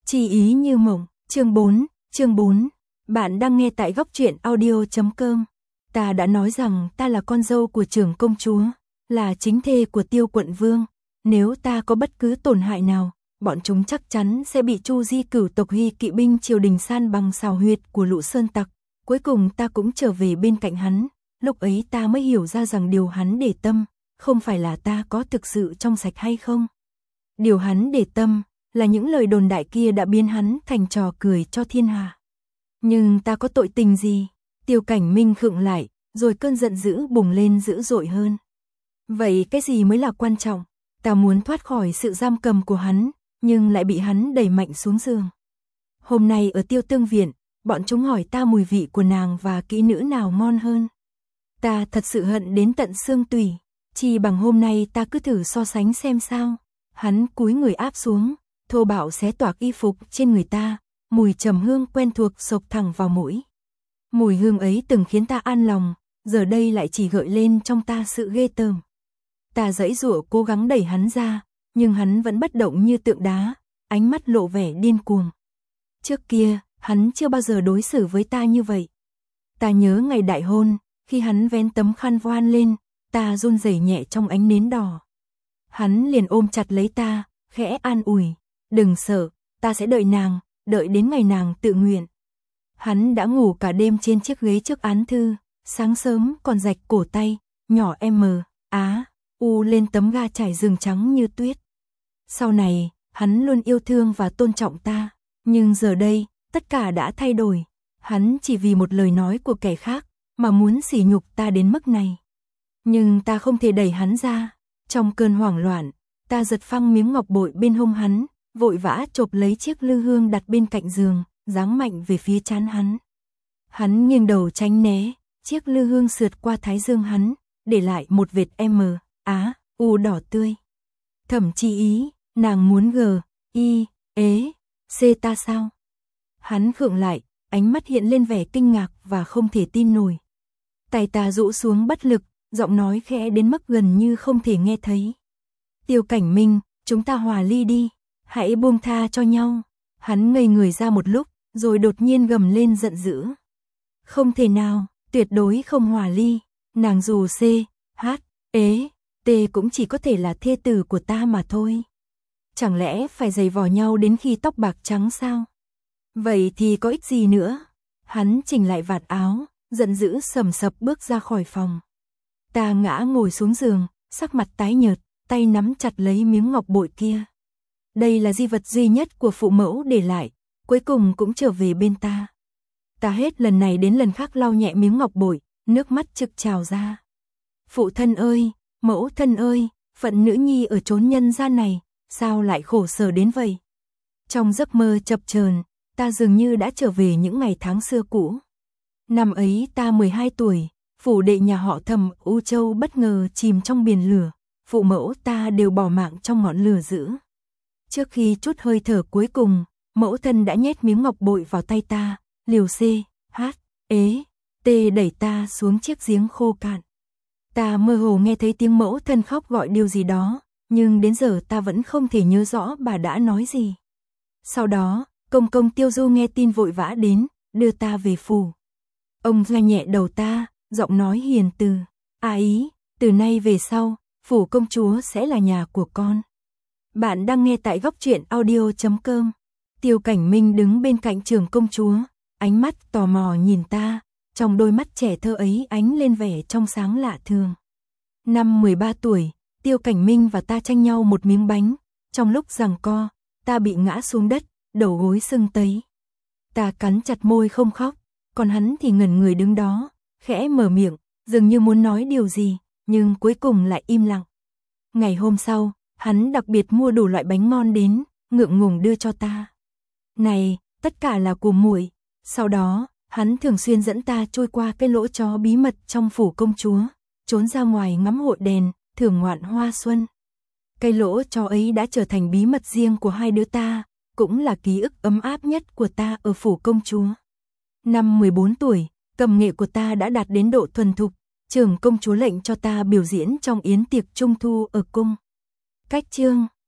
Chi ý như mộng, chương 4. Bạn đang nghe tại góc truyện audio.com. Ta đã nói rằng ta là con dâu của trưởng công chúa, là chính thê của Tiêu quận vương. Nếu ta có bất cứ tổn hại nào, bọn chúng chắc chắn sẽ bị Chu Di cửu tộc Hy kỵ binh triều đình san bằng xào huyệt của Lũ Sơn tặc. Cuối cùng ta cũng trở về bên cạnh hắn, lúc ấy ta mới hiểu ra rằng điều hắn để tâm, không phải là ta có thực sự trong sạch hay không. Điều hắn để tâm là những lời đồn đại kia đã biến hắn thành trò cười cho thiên hạ. Nhưng ta có tội tình gì? Tiêu Cảnh Minh khựng lại, rồi cơn giận dữ bùng lên dữ dội hơn. Vậy cái gì mới là quan trọng? Ta muốn thoát khỏi sự giam cầm của hắn, nhưng lại bị hắn đẩy mạnh xuống giường. Hôm nay ở Tiêu Tương Viện, bọn chúng hỏi ta mùi vị của nàng và kỹ nữ nào ngon hơn. Ta thật sự hận đến tận xương tủy, chỉ bằng hôm nay ta cứ thử so sánh xem sao. Hắn cúi người áp xuống, thô bạo xé toạc y phục trên người ta, mùi trầm hương quen thuộc xộc thẳng vào mũi. Mùi hương ấy từng khiến ta an lòng, giờ đây lại chỉ gợi lên trong ta sự ghê tởm. Ta giãy giụa cố gắng đẩy hắn ra, nhưng hắn vẫn bất động như tượng đá, ánh mắt lộ vẻ điên cuồng. Trước kia, hắn chưa bao giờ đối xử với ta như vậy. Ta nhớ ngày đại hôn, khi hắn vén tấm khăn voan lên, ta run rẩy nhẹ trong ánh nến đỏ. Hắn liền ôm chặt lấy ta, khẽ an ủi, đừng sợ, ta sẽ đợi nàng, đợi đến ngày nàng tự nguyện. Hắn đã ngủ cả đêm trên chiếc ghế trước án thư, sáng sớm còn rạch cổ tay, nhỏ U lên tấm ga trải giường trắng như tuyết. Sau này, hắn luôn yêu thương và tôn trọng ta, nhưng giờ đây, tất cả đã thay đổi. Hắn chỉ vì một lời nói của kẻ khác, mà muốn sỉ nhục ta đến mức này. Nhưng ta không thể đẩy hắn ra. Trong cơn hoảng loạn, ta giật phăng miếng ngọc bội bên hông hắn, vội vã chộp lấy chiếc lư hương đặt bên cạnh giường, giáng mạnh về phía trán hắn. Hắn nghiêng đầu tránh né, chiếc lư hương sượt qua thái dương hắn, để lại một vệt U đỏ tươi. Thẩm Chi Ý, nàng muốn C ta sao? Hắn khựng lại, ánh mắt hiện lên vẻ kinh ngạc và không thể tin nổi. Tay ta rũ xuống bất lực, giọng nói khẽ đến mức gần như không thể nghe thấy. Tiêu Cảnh Minh, chúng ta hòa ly đi, hãy buông tha cho nhau. Hắn ngây người ra một lúc, rồi đột nhiên gầm lên giận dữ. Không thể nào, tuyệt đối không hòa ly, nàng dù T cũng chỉ có thể là thê tử của ta mà thôi. Chẳng lẽ phải giày vò nhau đến khi tóc bạc trắng sao? Vậy thì có ích gì nữa? Hắn chỉnh lại vạt áo, giận dữ sầm sập bước ra khỏi phòng. Ta ngã ngồi xuống giường, sắc mặt tái nhợt, tay nắm chặt lấy miếng ngọc bội kia. Đây là di vật duy nhất của phụ mẫu để lại, cuối cùng cũng trở về bên ta. Ta hết lần này đến lần khác lau nhẹ miếng ngọc bội, nước mắt trực trào ra. Phụ thân ơi, mẫu thân ơi, phận nữ nhi ở chốn nhân gian này, sao lại khổ sở đến vậy? Trong giấc mơ chập chờn, ta dường như đã trở về những ngày tháng xưa cũ. Năm ấy ta 12 tuổi, phủ đệ nhà họ Thẩm U Châu bất ngờ chìm trong biển lửa, phụ mẫu ta đều bỏ mạng trong ngọn lửa dữ. Trước khi trút hơi thở cuối cùng, mẫu thân đã nhét miếng ngọc bội vào tay ta, liều đẩy ta xuống chiếc giếng khô cạn. Ta mơ hồ nghe thấy tiếng mẫu thân khóc gọi điều gì đó, nhưng đến giờ ta vẫn không thể nhớ rõ bà đã nói gì. Sau đó, công công Tiêu Du nghe tin vội vã đến, đưa ta về phủ. Ông xoa nhẹ đầu ta, giọng nói hiền từ, Ý, từ nay về sau, phủ công chúa sẽ là nhà của con. Bạn đang nghe tại góc truyện audio.com. Tiêu Cảnh Minh đứng bên cạnh trưởng công chúa, ánh mắt tò mò nhìn ta, trong đôi mắt trẻ thơ ấy ánh lên vẻ trong sáng lạ thường. Năm 13 tuổi, Tiêu Cảnh Minh và ta tranh nhau một miếng bánh, trong lúc giằng co, ta bị ngã xuống đất, đầu gối sưng tấy. Ta cắn chặt môi không khóc, còn hắn thì ngẩn người đứng đó, khẽ mở miệng, dường như muốn nói điều gì, nhưng cuối cùng lại im lặng. Ngày hôm sau, hắn đặc biệt mua đủ loại bánh ngon đến, ngượng ngùng đưa cho ta. Này, tất cả là của muội. Sau đó, hắn thường xuyên dẫn ta trôi qua cái lỗ chó bí mật trong phủ công chúa, trốn ra ngoài ngắm hội đèn, thưởng ngoạn hoa xuân. Cái lỗ chó ấy đã trở thành bí mật riêng của hai đứa ta, cũng là ký ức ấm áp nhất của ta ở phủ công chúa. Năm 14 tuổi, cầm nghệ của ta đã đạt đến độ thuần thục, trưởng công chúa lệnh cho ta biểu diễn trong yến tiệc trung thu ở cung. Cách chương